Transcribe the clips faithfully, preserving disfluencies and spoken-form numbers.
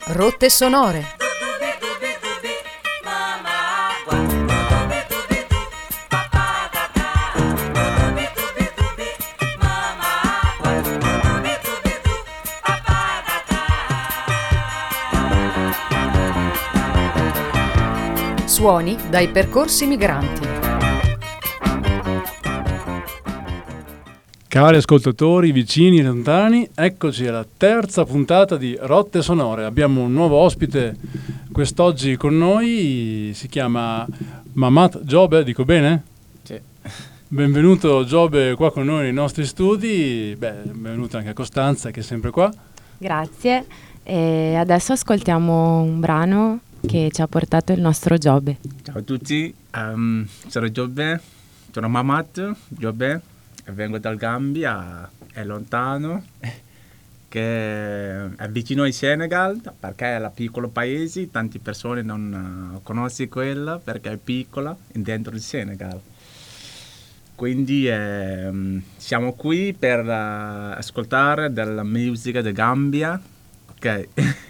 Rotte sonore. Suoni dai percorsi migranti. Cari ascoltatori, vicini e lontani, eccoci alla terza puntata di Rotte Sonore. Abbiamo un nuovo ospite quest'oggi con noi, si chiama Mamat Jobe, dico bene? Sì. Benvenuto Jobe qua con noi nei nostri studi, beh, benvenuto anche a Costanza che è sempre qua. Grazie, e adesso ascoltiamo un brano che ci ha portato il nostro Jobe. Ciao a tutti, um, sono Jobe, sono Mamat Jobe. Vengo dal Gambia, è lontano, che è vicino al Senegal, perché è un piccolo paese, tante persone non uh, conoscono quella perché è piccola dentro il Senegal. Quindi eh, siamo qui per uh, ascoltare della musica del Gambia, ok?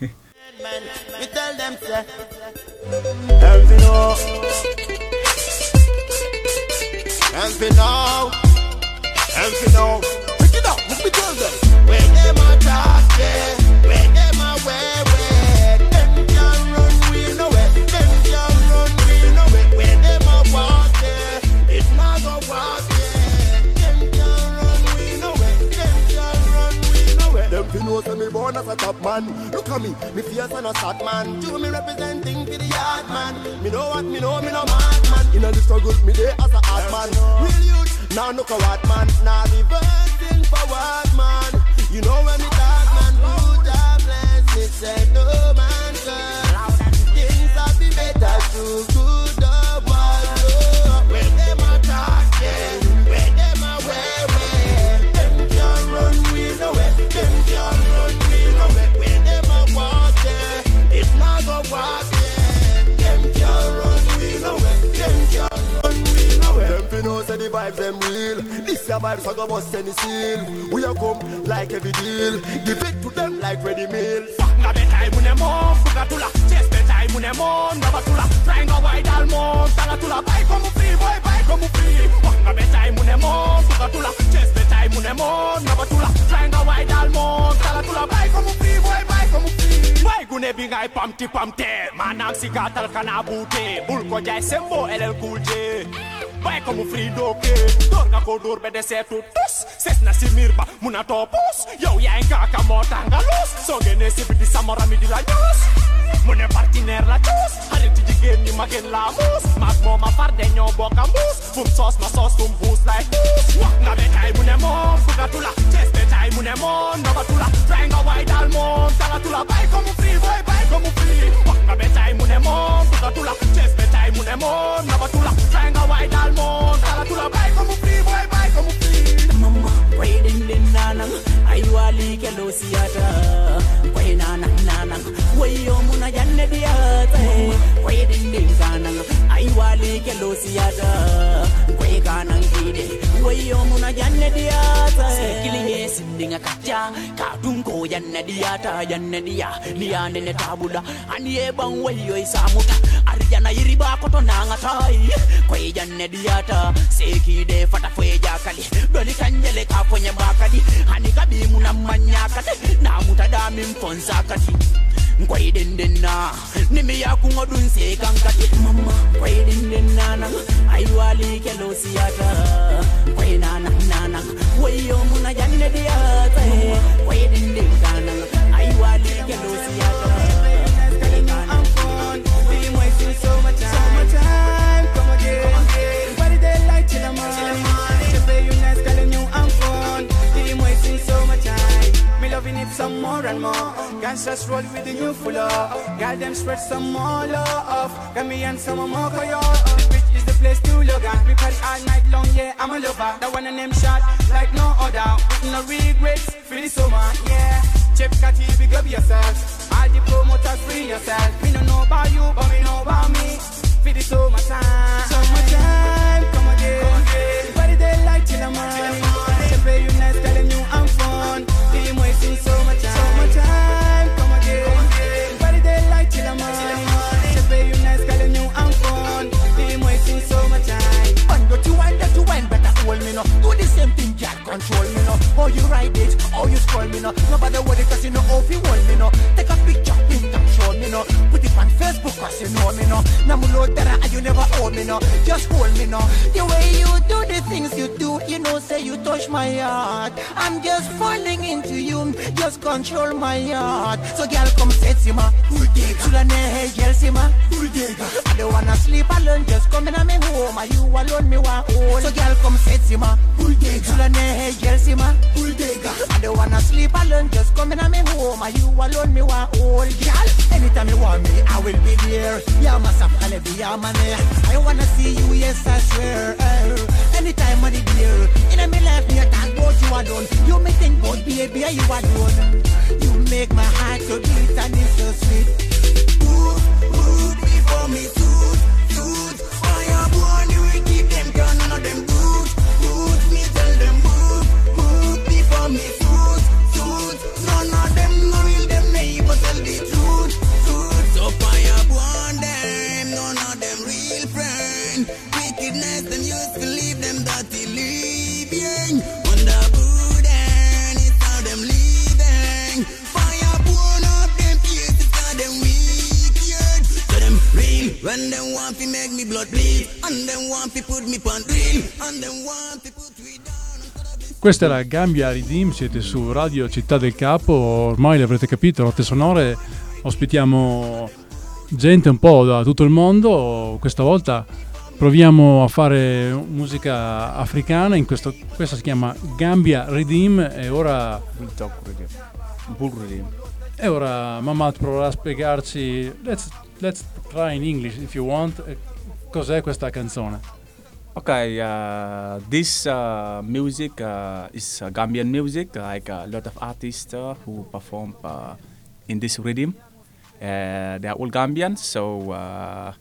And you know, pick it up, let me tell them. Where them a talk, yeah. Where them a wear, where them can run, we know it. Them can run, we know it. Where them a walk, yeah. It's not a walk, yeah. Them can run, we know it. Them can run, we know it. Them fi know say me born as a top man. Look at me, me fierce and a sad man. Do me representing for the yard man. Me know what, me know, me no mad man. In a the struggle, me there as a hard man. Real youth. Now look at what man, now reversing forward man. You know when me talk man, good and bless me say no man can. Things have been better through good or bad. Where them a talk, yeah. Where them a wear, where them can run, we know it. Them can run, we know it. Where them a walk, yeah. It's not a walk, yeah. Them can run, we know it. Them can run, we know it. Them fi know say the vibes them real. This your vibes I go bust any seal. We a come like every deal. Give it to them like ready meal. Na betai mune mon, fuga tula. Chest betai mune mon, naba tula. Triangle wide almond, tala tula. Bai como free, boy, bai como free. Na betai mune mon, fuga tula. Chest betai mune mon, naba tula. Triangle wide almond, tala tula. Bai como free, boy, bai como free. Bai gune bingai pamti pamte. Manam sigatal kanabute. Bulko jai sembo L L Cool J. Vai como frido que torna kodor bedese tu tus ses na simirba muna topus yo ya enka kamota ngalos so gene sibiti samora mi dilanyos mune partner la tus hariti digen ni magen la mus mas mo ma fardenyo bokambus bum sos ma sos tum bus like this wak na betai mune mon fugatula chest betai mune mon nabatula triangle wide almond talatula vai como free boy vai como free wak na betai mune mon fugatula chest betai mune mon nabatula triangle wide almond Mon, tala tula bai como free boy, bai como free. Mama, waiting din nanang, ayuali ke losiata. Wai nanang nanang, wayo muna janne diata. Waiting din kanang, ayuali ke losiata. Wai kanang ide, wayo muna janne diata. Sekilinge sindinga kacha, kadungko janne diata, janne dia, dia nene tabula. Anie bang wayo isamuta, arjana iriba koto nangatai. Kwai janne diata, seki de fata fweja kali. Doli kanjele kafonye bakadi, hani kabi muna manyakati, na mutadami mfonsa kati. Kwai dendena, nimi ya kungodun se kankati. Mama, kwai dendena nang, ayuali ke losiata. Kwai nana nana, wayo muna janne diata. Kwai dendena nang, ayuali ke losiata. I'm fun, being wasting so much time. So much time, come again. Everybody they like till I'm on. To pay you nice, calling you I'm fun. Being wasting so much time. Me loving it some more and more. Gangsters roll with the new full of. Got them spread some more love. Got me and some more for you. The beach is the place to log on. We party all night long, yeah, I'm a lover. That one and them shot like no other. With no regrets, feel so much, yeah. Chef Cathy, big up yourself. All the promoters, free yourself. Me no know about you, but me know about me. Feel it so much time, so much time. Come again, come again. Everybody they like till I'm on. To pay you nice, telling you I'm fun. Team wasting so much time, so much time. Come again, come again. control me no. How you ride it, how you scroll me no. Nobody worry cause you know how you hold me no. Take a picture, print and show me no. Put it on Facebook cause you know me no. Namulo tera and you never hold me no. Just hold me no. The way you do the things you do, you know say you touch my heart. I'm just falling into you, just control my heart. So girl come set si ma. Sula ne hey girl si ma. I don't wanna sleep alone, just come in me home. Are you alone me want hold. So girl come set si ma. Sula ne hey girl si ma. I don't wanna sleep alone, just come in me home. Are you alone me want hold. Girl, anytime you want me, I will be there. Yeah, myself, I'll be your man. I wanna see you, yes I swear. Uh, anytime I'm there, in my life me I talk about you alone. You make think about baby, you alone. You make my heart so beat and it's so sweet. Ooh, ooh, before me toot, toot. Fire born, you will keep them down, none of them good, good. Me tell them move, move before me toot, toot. None of them no real, them neighbor tell the truth, truth. So fire born them, none of them real friend. Wickedness, them used to leave them dirty living. Wonder burden, it's how them leaving. Fire burn up them faces, cause them wicked. So them real, when them want to make me blood bleed. And them want to put me on real. And them want to put me down. Questa era Gambia Redeem, siete su Radio Città del Capo, ormai l'avrete capito, Rotte Sonore, ospitiamo gente un po' da tutto il mondo, questa volta proviamo a fare musica africana, in questo, questa si chiama Gambia Redeem e ora, Bull Redeem. e ora Mamat proverà a spiegarci, let's, let's try in English if you want, cos'è questa canzone. Okay, uh, this uh, music uh, is uh, Gambian music, like a lot of artists uh, who perform uh, in this rhythm. Uh, they are all Gambians, so uh,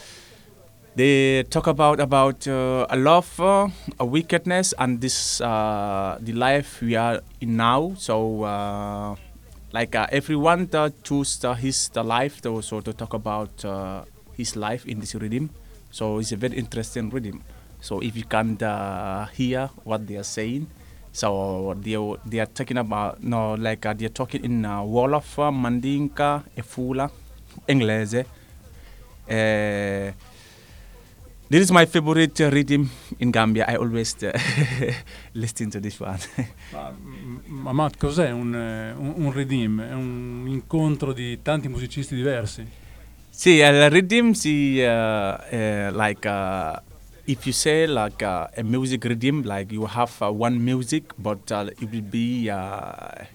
they talk about about uh, a love, uh, a wickedness, and this uh, the life we are in now. So, uh, like uh, everyone uh, choose uh, his uh, life, to, so to talk about uh, his life in this rhythm. So it's a very interesting rhythm. So if you can uh, hear what they are saying, so they they are talking about no like uh, they are talking in uh, Wolof, Mandinka, Efula, Inglese. Uh, this is my favorite uh, rhythm in Gambia. I always uh, listen to this one. Ma Matt, cos'è un, un, un redeem? È un incontro di tanti musicisti diversi? Sì, il rhythm si uh, uh, like. Uh, If you say like uh, a music rhythm, like you have uh, one music, but uh, it will be uh,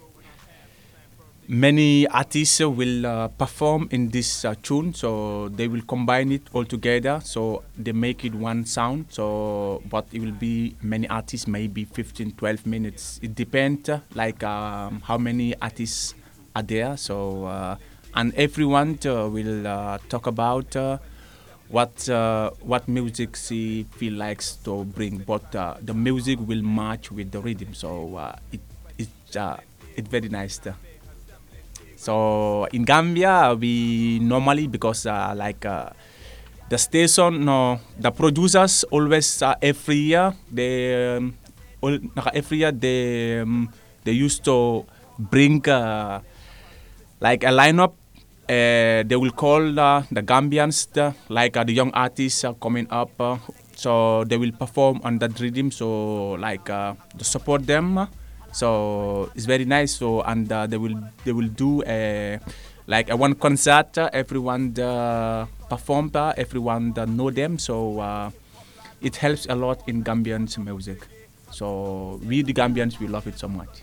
many artists will uh, perform in this uh, tune, so they will combine it all together, so they make it one sound. So, but it will be many artists, maybe fifteen, twelve minutes. It depends, uh, like um, how many artists are there. So, uh, and everyone uh, will uh, talk about. Uh, What uh, what music she feel likes to bring, but uh, the music will match with the rhythm, so uh, it it's uh, it's very nice. Uh. So in Gambia, we normally because uh, like uh, the station, no, the producers always uh, every year they um, all, every year they um, they used to bring uh, like a lineup. Uh, they will call uh, the Gambians, uh, like uh, the young artists uh, coming up, uh, so they will perform on that rhythm. So like uh, to support them, uh, so it's very nice. So and uh, they will they will do a like a one concert. Uh, everyone uh, perform, uh, everyone uh, know them. So uh, it helps a lot in Gambian music. So we the Gambians we love it so much.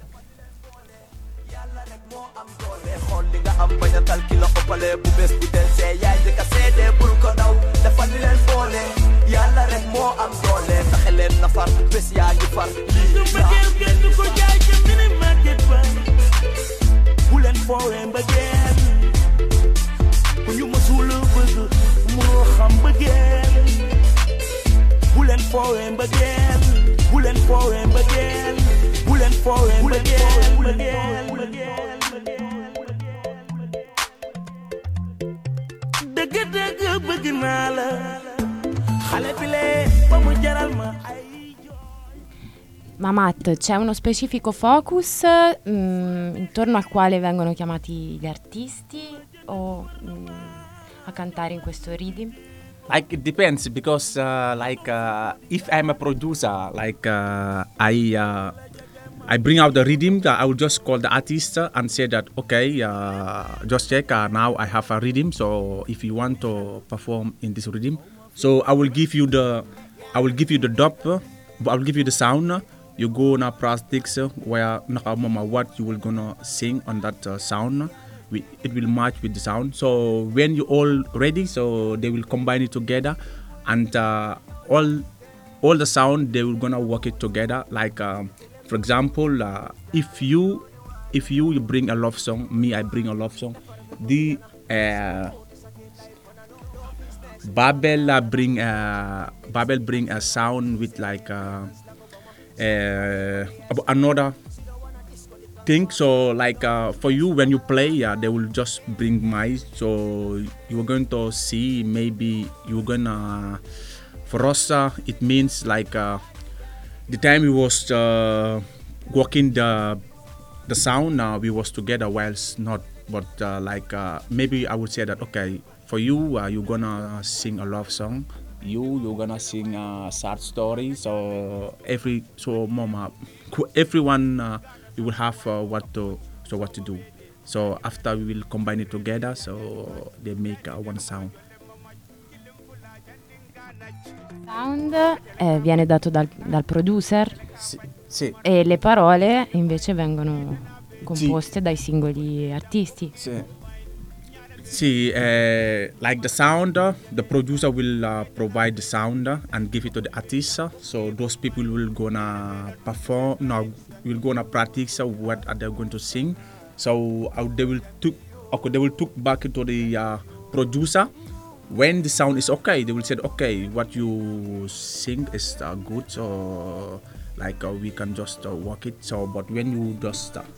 Li nga am bañ a tal ki la ëppale bu bés bu del see yaay di ka seede bul ko daw dafa li leen boole yàlla rek moo am doole fexe leen na far bés yaa ngi far lii du mbëggeel kenn du ko jaay ci mini market ba bu leen foowee mbëggeel ku ñu mësul bëgg moo xam mbëggeel bu leen foowee mbëggeel bu leen foowee mbëggeel bu leen foowee mbëggeel dëgg dëgg bëgg naa la xale bi lee ba mu jaral ma ay Ma Matt, c'è uno specifico focus mm, intorno al quale vengono chiamati gli artisti o mm, a cantare in questo rhythm? Like it depends because uh, like uh, if I'm a producer, like uh, I uh, I bring out the rhythm, uh, I will just call the artist and say that okay, uh, just check uh, now I have a rhythm. So if you want to perform in this rhythm, so I will give you the I will give you the dub, uh, I will give you the sound. You go na practice uh, where nakamama what you will gonna sing on that uh, sound. We, it will match with the sound. So when you all ready, so they will combine it together, and uh, all all the sound they will gonna work it together. Like um, for example, uh, if you if you, you bring a love song, me I bring a love song, the uh, Babel uh, bring uh, Babel bring a sound with like uh, uh, another thing. So like uh, for you when you play, uh, they will just bring mic. So you're going to see maybe you're gonna for us uh, it means like uh, the time we was uh, working the the sound uh, we was together whilst not, but uh, like uh, maybe I would say that okay, for you uh, you're gonna sing a love song, you you're gonna sing a sad story. So every so mama everyone uh, we will have uh, what to so what to do. So after we will combine it together, so they make uh, one sound. Sound eh, viene dato dal, dal producer Sì, sì, e le parole invece vengono composte dai singoli artisti. sì. Sì, uh, like the sound, uh, the producer will uh, provide the sound uh, and give it to the artist. uh, So those people will gonna perform, no, will gonna practice uh, what are they going to sing. So uh, they will took, okay, they will took back to the uh, producer. When the sound is okay, they will say, okay, what you sing is uh, good. So like uh, we can just uh, work it. So but when you just uh,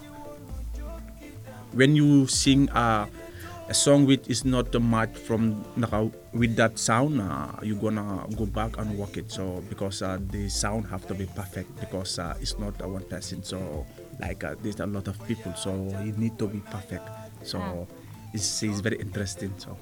when you sing uh, a song which is not the match from uh, with that sound, uh, you're gonna go back and work it. So because uh, the sound have to be perfect, because uh, it's not uh, one person. So like uh, there's a lot of people, so it need to be perfect. So it's, it's very interesting. So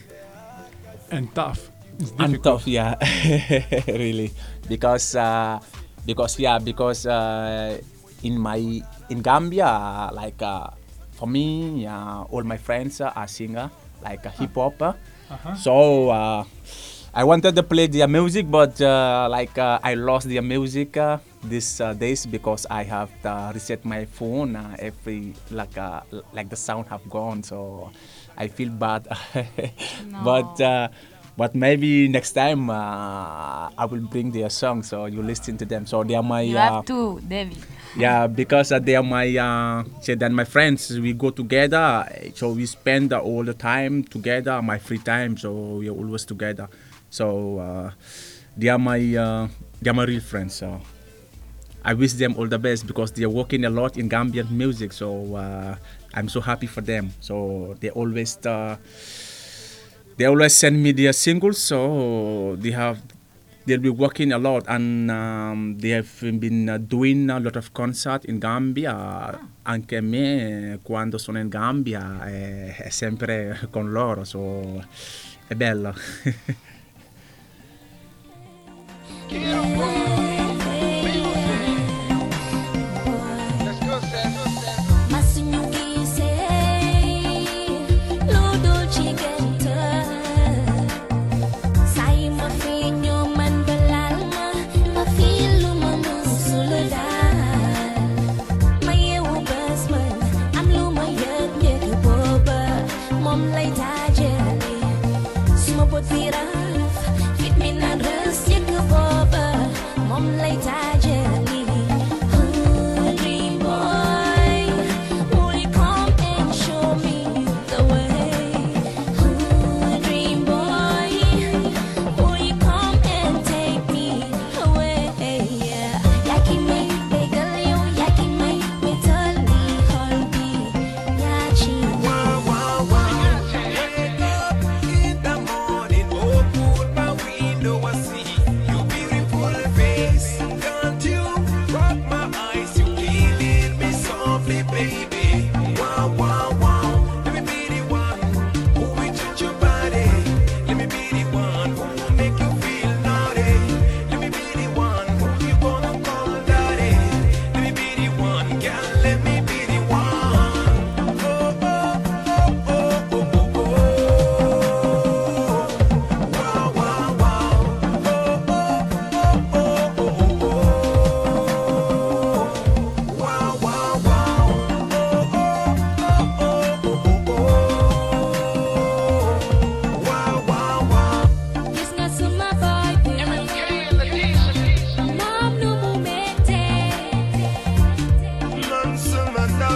And tough. It's and difficult. tough, yeah, really, because uh, because yeah, because uh, in my in Gambia, uh, like. Uh, For me, uh, all my friends uh, are singer, like uh, hip hop. Uh. Uh-huh. So uh, I wanted to play their music, but uh, like uh, I lost their music uh, these uh, days because I have to reset my phone. Uh, every like uh, like the sound have gone, so I feel bad. No. But uh, but maybe next time uh, I will bring their song, so you listen to them. So they are my. You uh, have to, David. Yeah, because uh, they are my uh, say that my friends. We go together, so we spend uh, all the time together. My free time, so we are always together. So uh, they are my uh, they are my real friends. So I wish them all the best because they are working a lot in Gambian music. So uh, I'm so happy for them. So they always uh, they always send me their singles. So they have. They'll be working a lot, and um, they have been uh, doing a lot of concerts in Gambia. Anche me, quando sono in Gambia, è, è sempre con loro, so è bello. Mom lay tired, jelly. Smoke with Peter.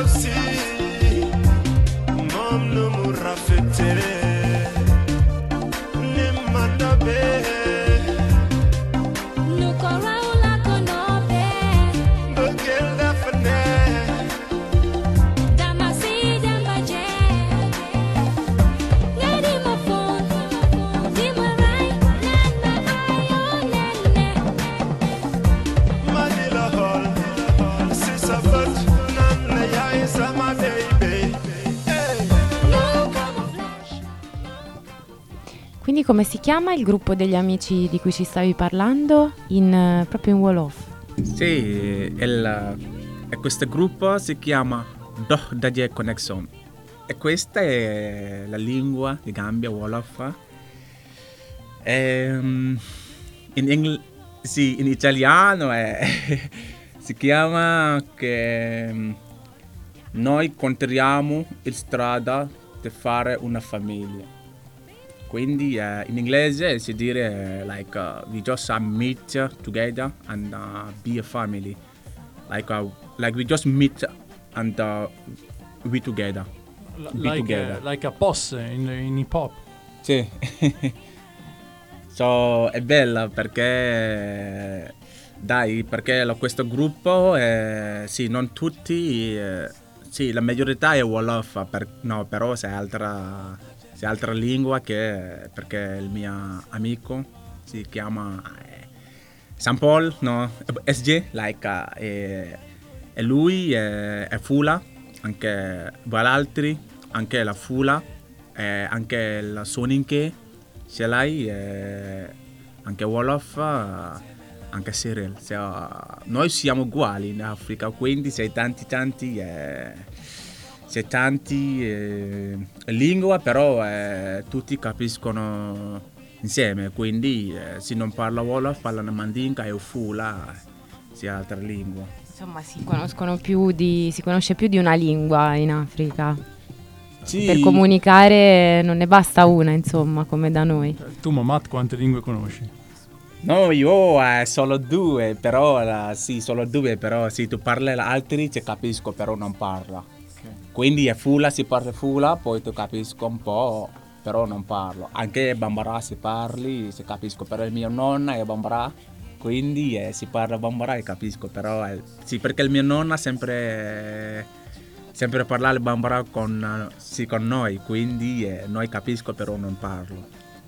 nafsi mom no murafetere nimandabe Nukoraula konobe bugel dafne Damasi dambaje Ngadi mo phone Di mo right Nana ayo nene Manila hall sisa fat nanna yaay sama baby hey. Quindi come si chiama il gruppo degli amici di cui ci stavi parlando? In, eh, proprio in Wolof? Sì, il, e questo gruppo si chiama Doh Daje Connection. E questa è la lingua di Gambia, Wolof. Ehm, in, ingl- sì, in italiano è, si chiama che mm, noi contriamo in strada per fare una famiglia. Quindi eh, in inglese si dice like uh, we just uh, meet together and uh, be a family. Like uh, like we just meet and uh, we together. L- Be like, together. a, like a posse in, in hip hop. Sì. So, è bella perché dai, perché lo- questo gruppo eh, sì, non tutti eh, sì, la maggiorità è Wolof, per, no, però c'è altra c'è altra lingua che perché il mio amico si chiama eh, San Paul, no, S J, like uh, e, e lui è, è Fula, anche Valaltri, anche la Fula, e anche la Soninke, ce l'hai, e anche Wolof, anche Cyril. Cioè, noi siamo uguali in Africa, quindi c'è tanti tanti eh, c'è tanti eh, lingue, però eh, tutti capiscono insieme, quindi eh, se non parla Wolof parlano Mandinka e Fula, sì, altra lingua. Insomma, si conoscono più di, si conosce più di una lingua in Africa. Sì. Per comunicare non ne basta una, insomma, come da noi. Tu, Mamat, quante lingue conosci? No, io eh, solo due, però eh, sì, solo due, però sì, tu parli altri ti capisco, però non parla. Quindi è Fula, si parla Fula, poi tu capisco un po', però non parlo. Anche Bambara si parli, si capisco, però il mio nonna è Bambara, quindi eh, si parla Bambara e capisco, però eh, sì, perché il mio nonna sempre sempre parlare Bambara con, sì, con noi, quindi eh, noi capisco, però non parlo.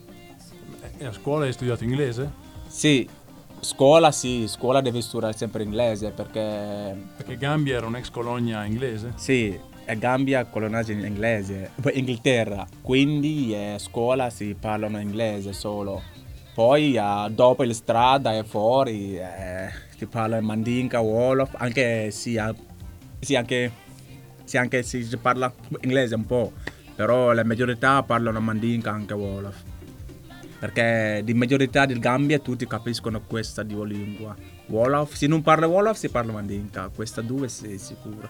E a scuola hai studiato inglese? Sì, scuola sì, scuola devi studiare sempre inglese perché... Perché Gambia era un'ex colonia inglese? Sì, è Gambia colonata in inglese, poi Inghilterra, quindi eh, scuola si parlano inglese solo. Poi eh, dopo la strada e fuori eh, si parla Mandinka, Wolof, anche sì, eh, sì, anche, sì, anche si parla inglese un po', però la maggiorità parlano Mandinka, anche Wolof. Perché di maggiorità del Gambia tutti capiscono questa due lingue. Wolof, se non parla Wolof si parla Mandinka, questa due sì, sicuro.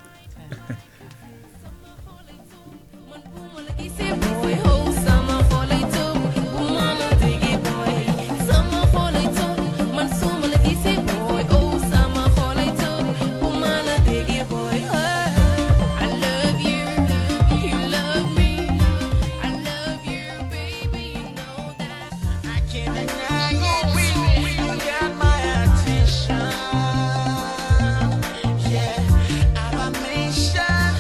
Yeah, I'm a mission.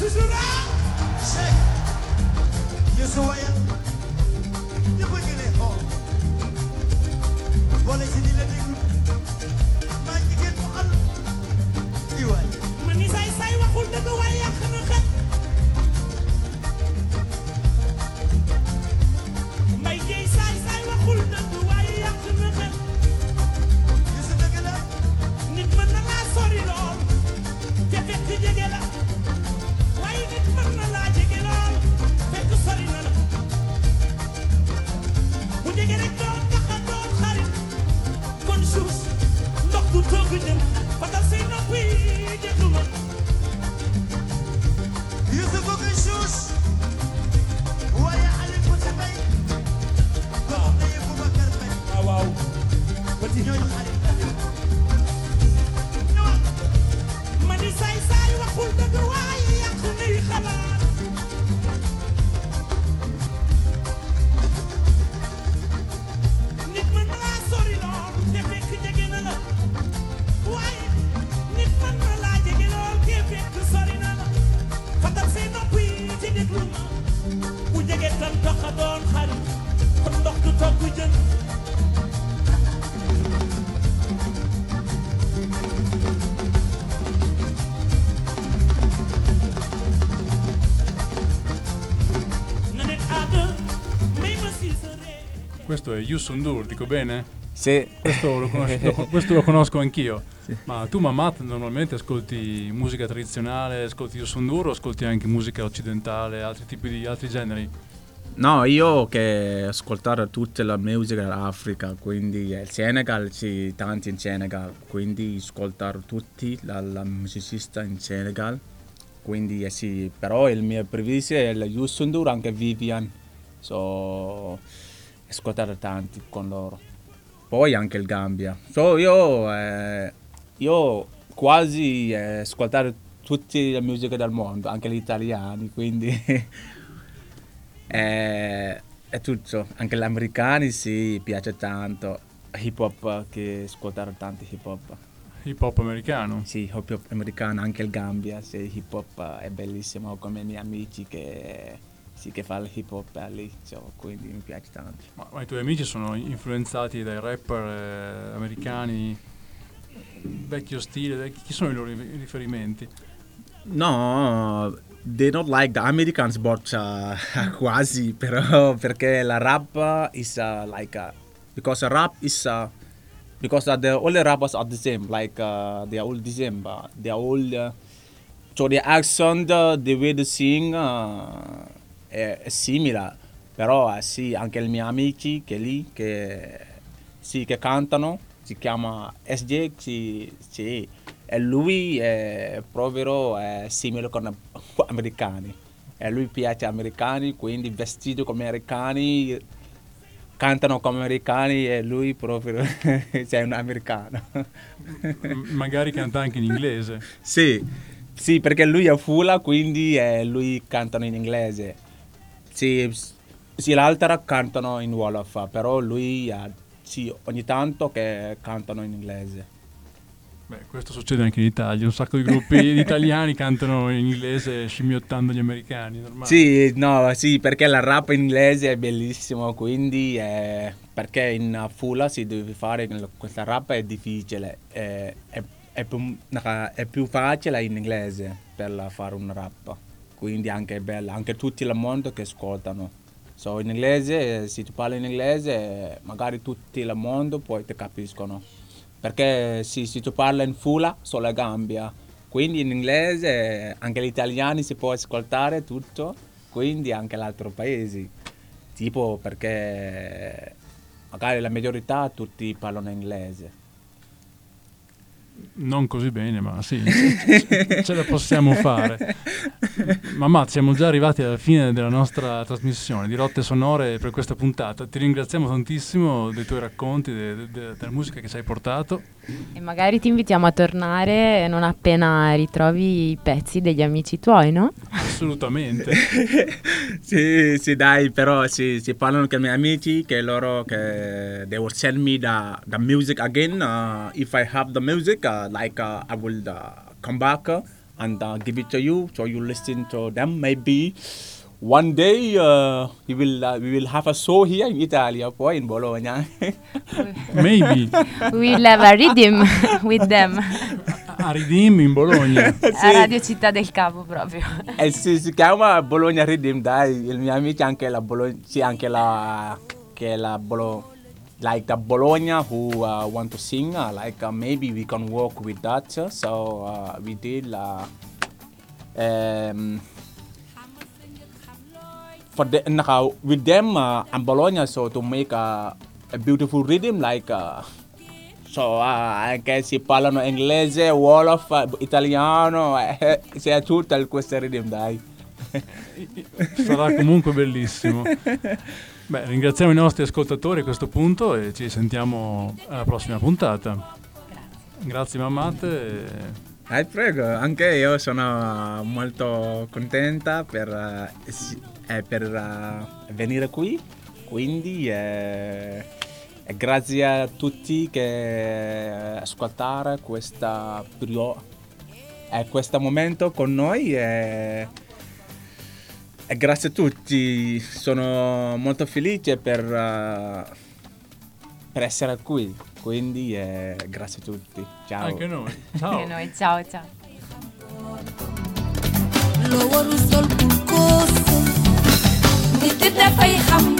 toujours là. Check. Youssou Waya. ñëpp a ngi ne xool. boole ci di la déglu. maa jigéen mu àll. i waay. ma ni say say waxul dëgg waaye yàq na xel. mbay jeey say say waxul dëgg waaye yàq na xel. Youssou dëgg la. nit mën na laa sori lool. te fekk jege la. waaye nit mën na laa jege lool. fekk sori na la. bu jege rek doon tax a doon xarit. kon suus ndox du togg jëm. fatal say nopp yi déglu ma. Youssou bëgg suus. waaye Aliou Couté Mbaye. waaw na yëpp Boubacar Mbaye. waaw waaw. petit ñooñu xarit la. ma ni say say waxul dëgg waaye yàq nay xalaat. nit mën na laa sori lool te fekk jege na la. waaye nit mën na laa jege lool te fekk sori na la. fatal say nopp yi ci déglu ma. bu jege tan tax a doon xarit. kon ndox du togg jën. na nit àgg may ma si sa ree. Questo è Youssou N'Dour, dico bene? Sì. Questo lo, conosco, lo- questo lo conosco anch'io. Ma tu, Mamat, normalmente ascolti musica tradizionale, ascolti Youssou N'Dour o ascolti anche musica occidentale, altri tipi di altri generi? No, io che ascoltare tutta la musica dell'Africa, quindi il Senegal, sì, tanti in Senegal, quindi ascoltare tutti la, la musicista in Senegal, quindi eh, sì, però il mio preferito è il Youssou N'Dour, anche Vivian, so ascoltare tanti con loro. Poi anche il Gambia. So io, eh, io quasi eh, ascoltare tutte le musiche del mondo, anche gli italiani, quindi è, è tutto. Anche gli americani sì, piace tanto. Hip hop, che ascoltare tanto hip hop. Hip hop americano? Sì, hip hop americano, anche il Gambia, sì, hip hop è bellissimo, come i miei amici che, sì, che fanno il hip hop lì, so, quindi mi piace tanto. Ma, ma i tuoi amici sono influenzati dai rapper eh, americani, vecchio stile? Chi sono i loro riferimenti? No, they don't like the Americans, but uh, quasi, però, perché la rap is uh, like, uh, because rap is, uh, because uh, the, all the rappers are the same, like uh, they are all the same, but they are all, uh, so the accent, the, the way they sing uh, è, è simile, però uh, sì, anche i miei amici che lì, che, sì, che cantano, si chiama S J, sì, sì. E lui è proprio è simile con gli americani. E lui piace agli americani, quindi vestito come americani, cantano come americani e lui proprio è un americano. M- magari canta anche in inglese. Sì, sì, perché lui è Fula, quindi eh, lui cantano in inglese. Sì, sì, l'altra cantano in Wolof, però lui eh, sì, ogni tanto che cantano in inglese. Beh, questo succede anche in Italia, un sacco di gruppi di italiani cantano in inglese scimmiottando gli americani, normale. Sì, no, sì, perché la rap in inglese è bellissimo, quindi eh, perché in Fula si deve fare questa rap è difficile, è, è, è, più, è più facile in inglese per fare un rap, quindi anche è bella, anche tutti il mondo che ascoltano. So, in inglese, se tu parli in inglese, magari tutti il mondo poi ti capiscono. Perché se, se tu parli in Fula, solo Gambia, quindi in inglese anche gli italiani si può ascoltare tutto, quindi anche gli altri paesi, tipo perché magari la maggiorità tutti parlano inglese. Non così bene, ma sì, ce, ce la possiamo fare. Mamma, siamo già arrivati alla fine della nostra trasmissione di Rotte Sonore per questa puntata. Ti ringraziamo tantissimo dei tuoi racconti, de, de, de, della musica che ci hai portato. E magari ti invitiamo a tornare non appena ritrovi i pezzi degli amici tuoi, no? Assolutamente. Sì, sì, dai, però sì, si parlano con i miei amici che loro che they will send me the, the music again. Uh, if I have the music, uh, like uh, I will uh, come back. and uh, give it to you so you listen to them. Maybe one day uh, we will uh, we will have a show here in Italy, poi in Bologna. Maybe. We'll have a rhythm with them. A Ridim in Bologna. A Radio Città del Capo proprio. Eh sì, si chiama Bologna Rhythm, dai, il mio amico anche la Bologna, sì, anche la che la Bolo like the Bologna who uh, want to sing, uh, like uh, maybe we can work with that. So uh, we did uh, um, for the now with them uh, and Bologna, so to make a, a beautiful rhythm like uh, so uh, anche si parlano inglese, wolof, uh, italiano, eh, c'è tutto questo rhythm, dai. Sarà comunque bellissimo. Beh, ringraziamo i nostri ascoltatori a questo punto e ci sentiamo alla prossima puntata. Grazie, Grazie Mamat. E... Eh, prego, anche io sono molto contenta per, uh, si, eh, per uh, venire qui, quindi eh, grazie a tutti che ascoltare questa periodo, eh, questo momento con noi. Eh, E grazie a tutti, sono molto felice per, uh, per essere qui, quindi eh, grazie a tutti. Ciao. Anche noi. Ciao. Anche noi, ciao ciao. لو ورث القوس بتدفع